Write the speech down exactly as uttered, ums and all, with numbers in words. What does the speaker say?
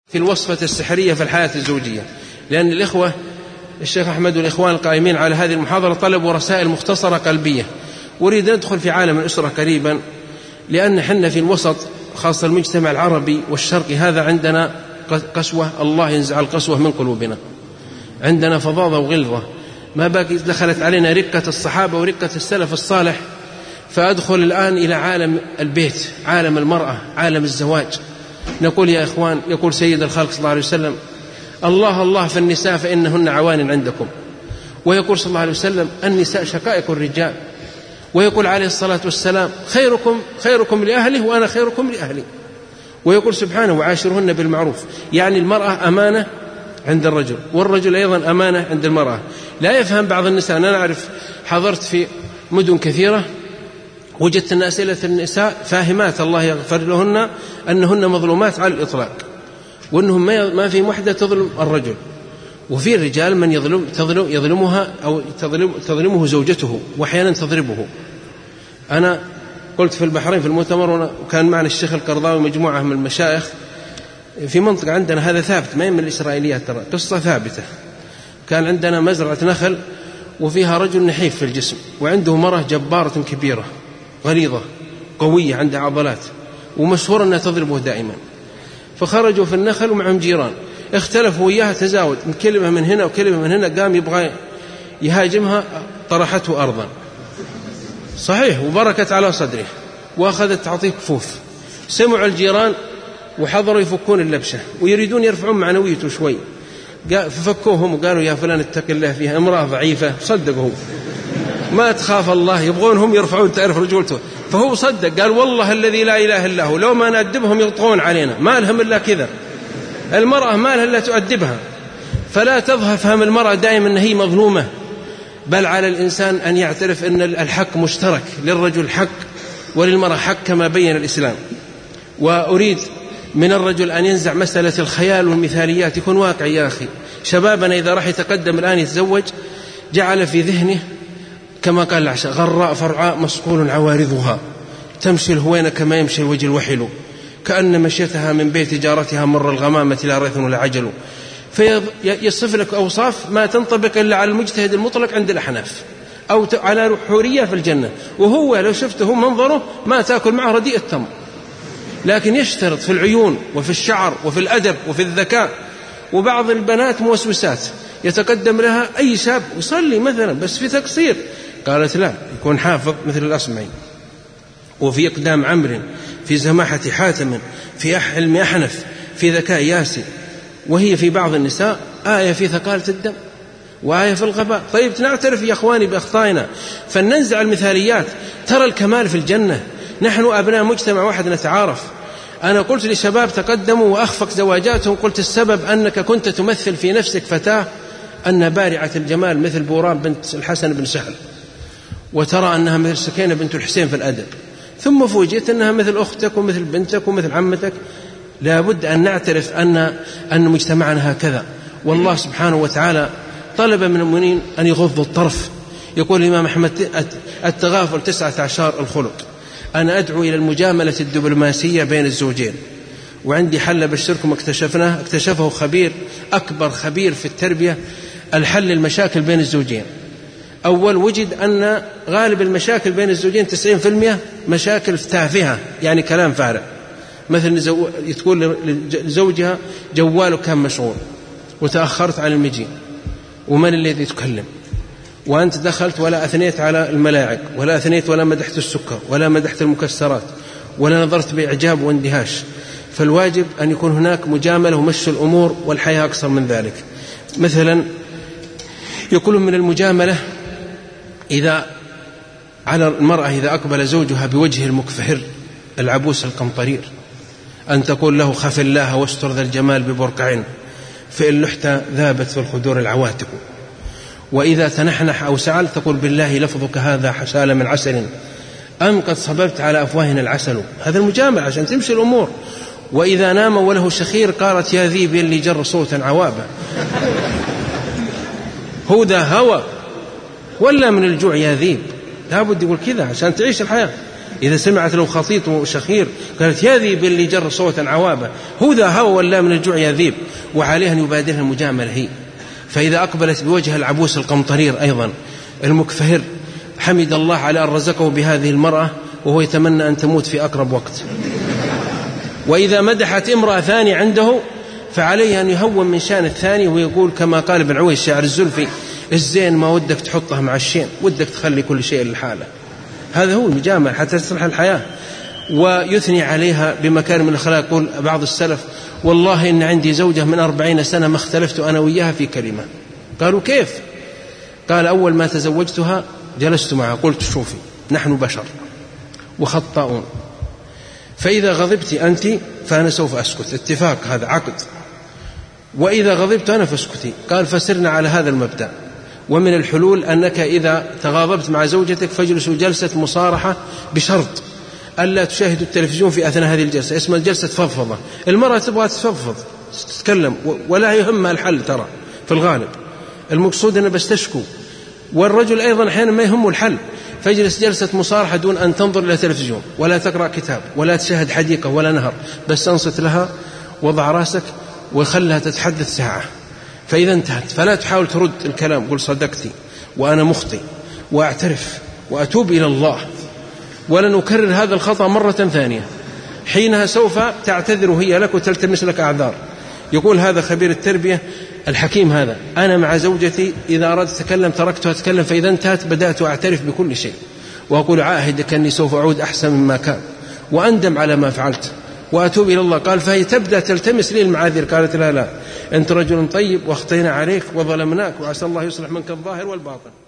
في الوصفة السحرية في الحياة الزوجية، لأن الإخوة الشيخ أحمد والإخوان القائمين على هذه المحاضرة طلبوا رسائل مختصرة قلبية، وريد ندخل في عالم الأسرة قريبا، لأن حنا في الوسط خاصة المجتمع العربي والشرقي هذا عندنا قسوة، الله ينزع القسوة من قلوبنا، عندنا فظاظة وغلظة، ما باقي دخلت علينا رقة الصحابة ورقة السلف الصالح. فأدخل الآن إلى عالم البيت، عالم المرأة، عالم الزواج. نقول يا إخوان، يقول سيد الخلق صلى الله عليه وسلم: الله الله في النساء فإنهن عوان عندكم. ويقول صلى الله عليه وسلم: النساء شقائق الرجال. ويقول عليه الصلاة والسلام: خيركم خيركم لأهله وأنا خيركم لأهلي. ويقول سبحانه: وعاشرهن بالمعروف. يعني المرأة أمانة عند الرجل، والرجل أيضا أمانة عند المرأة. لا يفهم بعض النساء، أنا أعرف حضرت في مدن كثيرة وجدت أن أسئلة النساء فاهمات الله يغفر لهن أنهن مظلومات على الإطلاق، وأنهم ما في وحدة تظلم الرجل، وفي الرجال من يظلم تظلم يظلمها أو تظلم تظلمه زوجته، وأحيانا تضربه. أنا قلت في البحرين في المؤتمر، وكان معنا الشيخ القرضاوي مجموعة من المشايخ في منطقة عندنا، هذا ثابت ما من الإسرائيليات، ترى قصة ثابتة. كان عندنا مزرعة نخل وفيها رجل نحيف في الجسم، وعنده مرة جبارة كبيرة غليظة قوية عندها عضلات، ومشهور أنها تضربه دائما. فخرجوا في النخل ومعهم جيران، اختلفوا وياها، تزاوج من كلمة من هنا وكلمة من هنا، قام يبغى يهاجمها، طرحته أرضا صحيح وبركت على صدره، وأخذت تعطيه كفوف. سمعوا الجيران وحضروا يفكون اللبشة ويريدون يرفعون معنويته شوي، ففكوهم وقالوا: يا فلان اتق الله فيها، امرأة ضعيفة. صدقوا ما تخاف الله، يبغونهم يرفعون تعرف رجولته. فهو صدق، قال: والله الذي لا إله إلا هو لو ما نأدبهم يطغون علينا، ما لهم إلا كذا. المرأة ما لها إلا تؤدبها. فلا تفهم المرأة دائما أن هي مظلومة، بل على الإنسان أن يعترف أن الحق مشترك، للرجل حق وللمرأة حق كما بين الإسلام. وأريد من الرجل أن ينزع مسألة الخيال والمثاليات، يكون واقع يا أخي. شبابنا إذا راح يتقدم الآن يتزوج جعل في ذهنه كما قال العشاء: غراء فرعاء مصقول عوارضها تمشي الهوينة كما يمشي الوجه الوحل، كأن مشيتها من بيت جارتها مر الغمامة لا ريث ولا عجل. فيصف لك أوصاف ما تنطبق إلا على المجتهد المطلق عند الأحناف، أو على حورية في الجنة، وهو لو شفته منظره ما تأكل معه رديء التمر. لكن يشترط في العيون وفي الشعر وفي الأدب وفي الذكاء. وبعض البنات موسوسات، يتقدم لها أي شاب يصلي مثلا بس في تقصير، قالت لا، يكون حافظ مثل الأصمعي، وفي إقدام عمرو، في سماحة حاتم، في حلم أحنف، في ذكاء ياسر. وهي في بعض النساء آية في ثقالة الدم وآية في الغباء. طيب نعترف يا أخواني بأخطائنا، فننزع المثاليات. ترى الكمال في الجنة، نحن أبناء مجتمع واحد نتعارف. أنا قلت لشباب تقدموا وأخفق زواجاتهم، قلت السبب أنك كنت تمثل في نفسك فتاة أن بارعة الجمال مثل بوران بنت الحسن بن سهل، وترى أنها مثل سكينة بنت الحسين في الأدب، ثم فوجئت أنها مثل أختك ومثل بنتك ومثل عمتك. لا بد أن نعترف أن أن مجتمعنا هكذا. والله سبحانه وتعالى طلب من المؤمنين أن يغضوا الطرف. يقول الإمام أحمد: التغافل تسعة عشر الخلق. أنا أدعو إلى المجاملة الدبلوماسية بين الزوجين، وعندي حل بشركم اكتشفناه، اكتشفه خبير أكبر خبير في التربية، الحل المشاكل بين الزوجين. أول وجد أن غالب المشاكل بين الزوجين تسعين في المئة مشاكل تافهة، يعني كلام فارغ، مثل تقول لزوجها: جوالك كان مشغول وتأخرت على المجيء، ومن الذي يتكلم؟ وأنت دخلت ولا أثنيت على الملاعق، ولا أثنيت ولا مدحت السكر ولا مدحت المكسرات ولا نظرت بإعجاب واندهاش. فالواجب أن يكون هناك مجاملة ومشي الأمور، والحياة أكثر من ذلك. مثلا يقولون من المجاملة إذا على المرأة إذا أقبل زوجها بوجه المكفهر العبوس القمطرير أن تقول له: خف الله واستر ذا الجمال ببرقع، فإن لحت ذابت في الخدور العواتق. وإذا تنحنح أو سعل تقول: بالله لفظك هذا حسال من عسل، أم قد صببت على أفواهنا العسل. هذا المجاملة عشان تمشي الأمور. وإذا نام وله شخير قالت: يا ذيب اللي جر صوتا عوابا. هو ذا هوى ولا من الجوع يا ذيب؟ لابد يقول كذا عشان تعيش الحياة. إذا سمعت له خطيط وشخير قالت يا ذيب اللي جر صوتا عوابة، هو ذا هو ولا من الجوع يا ذيب، وعليها أن يبادرها المجاملة هي. فإذا أقبلت بوجه العبوس القمطرير أيضا المكفهر حمد الله على أن رزقه بهذه المرأة وهو يتمنى أن تموت في أقرب وقت. وإذا مدحت امرأة ثانية عنده فعليه أن يهون من شأن الثاني ويقول كما قال ابن عويس شاعر الزلفي الزين ما ودك تحطه مع الشين، ودك تخلي كل شيء للحالة. هذا هو المجامل حتى تصلح الحياة. ويثني عليها بمكارم الأخلاق. يقول بعض السلف والله إن عندي زوجة من أربعين سنة ما اختلفت أنا وياها في كلمة. قالوا كيف؟ قال أول ما تزوجتها جلست معها قلت شوفي نحن بشر وخطاؤون، فإذا غضبت أنت فأنا سوف أسكت، اتفاق هذا عقد، وإذا غضبت أنا فاسكتي. قال فسرنا على هذا المبدأ. ومن الحلول أنك إذا تغاضبت مع زوجتك فاجلسوا جلسة مصارحة بشرط ألا تشاهدوا التلفزيون في أثناء هذه الجلسة، اسمها الجلسة فضفضة. المرأة تبغى تفضفض تتكلم ولا يهمها الحل، ترى في الغالب المقصود أنه بس تشكو، والرجل أيضا أحيانا ما يهمه الحل، فاجلس جلسة مصارحة دون أن تنظر إلى تلفزيون ولا تقرأ كتاب ولا تشاهد حديقة ولا نهر، بس أنصت لها وضع راسك وخلها تتحدث ساعة. فإذا انتهت فلا تحاول ترد الكلام، قل صدقتي وأنا مخطئ وأعترف وأتوب إلى الله ولن أكرر هذا الخطأ مرة ثانية. حينها سوف تعتذر هي لك وتلتمس لك أعذار. يقول هذا خبير التربية الحكيم هذا أنا مع زوجتي إذا أردت أتكلم تركتها أتكلم، فإذا انتهت بدأت أعترف بكل شيء وأقول عاهدك أني سوف أعود أحسن مما كان وأندم على ما فعلت وأتوب إلى الله. قال فهي تبدأ تلتمس لي المعاذير. قالت لا لا أنت رجل طيب واخطينا عليك وظلمناك وعسى الله يصلح منك الظاهر والباطن.